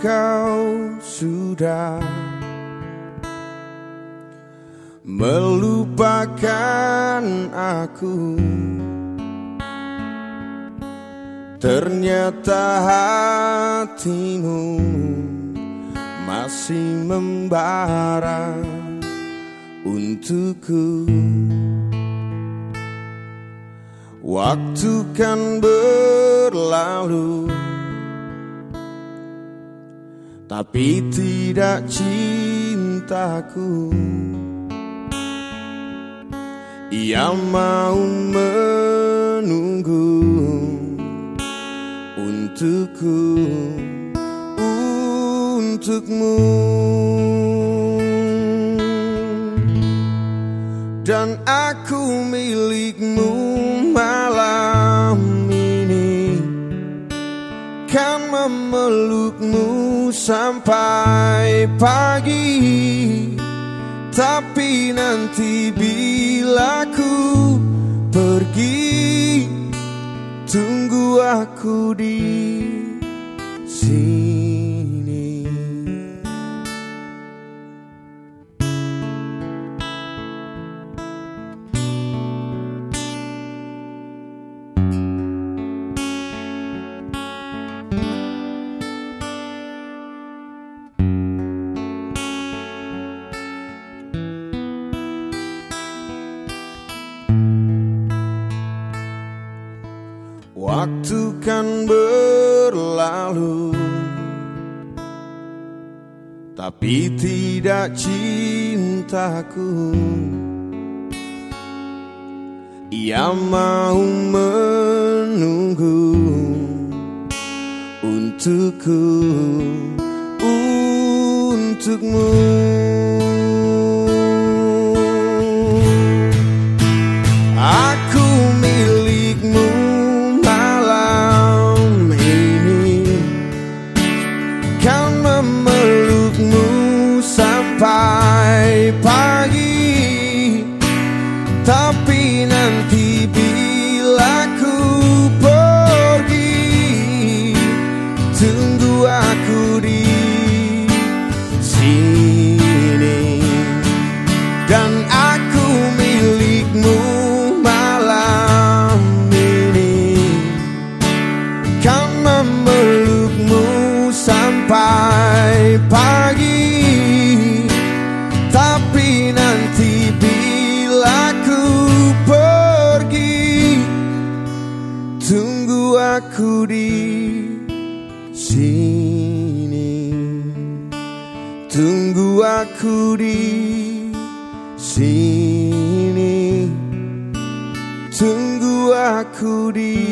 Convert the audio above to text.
kau sudah melupakan aku. Ternyata hatimu masih membara untukku. Waktu kan berlalu, tapi tidak cintaku. Ia mau menunggu untukku, untukmu. Dan aku milikmu malam ini, kan memelukmu sampai pagi. Tapi nanti bila ku pergi, tunggu aku di sini. Waktu kan berlalu, tapi tidak cintaku. Ia mau menunggu untukku, untukmu. Aku milikmu malam ini, kan memelukmu sampai pagi. Tapi nanti bila ku pergi, tunggu aku di sini. Dan aku milikmu malam ini, kan memelukmu sampai pagi. Tapi nanti bila ku pergi, tunggu aku di sini. Tunggu aku di sini. Tunggu aku di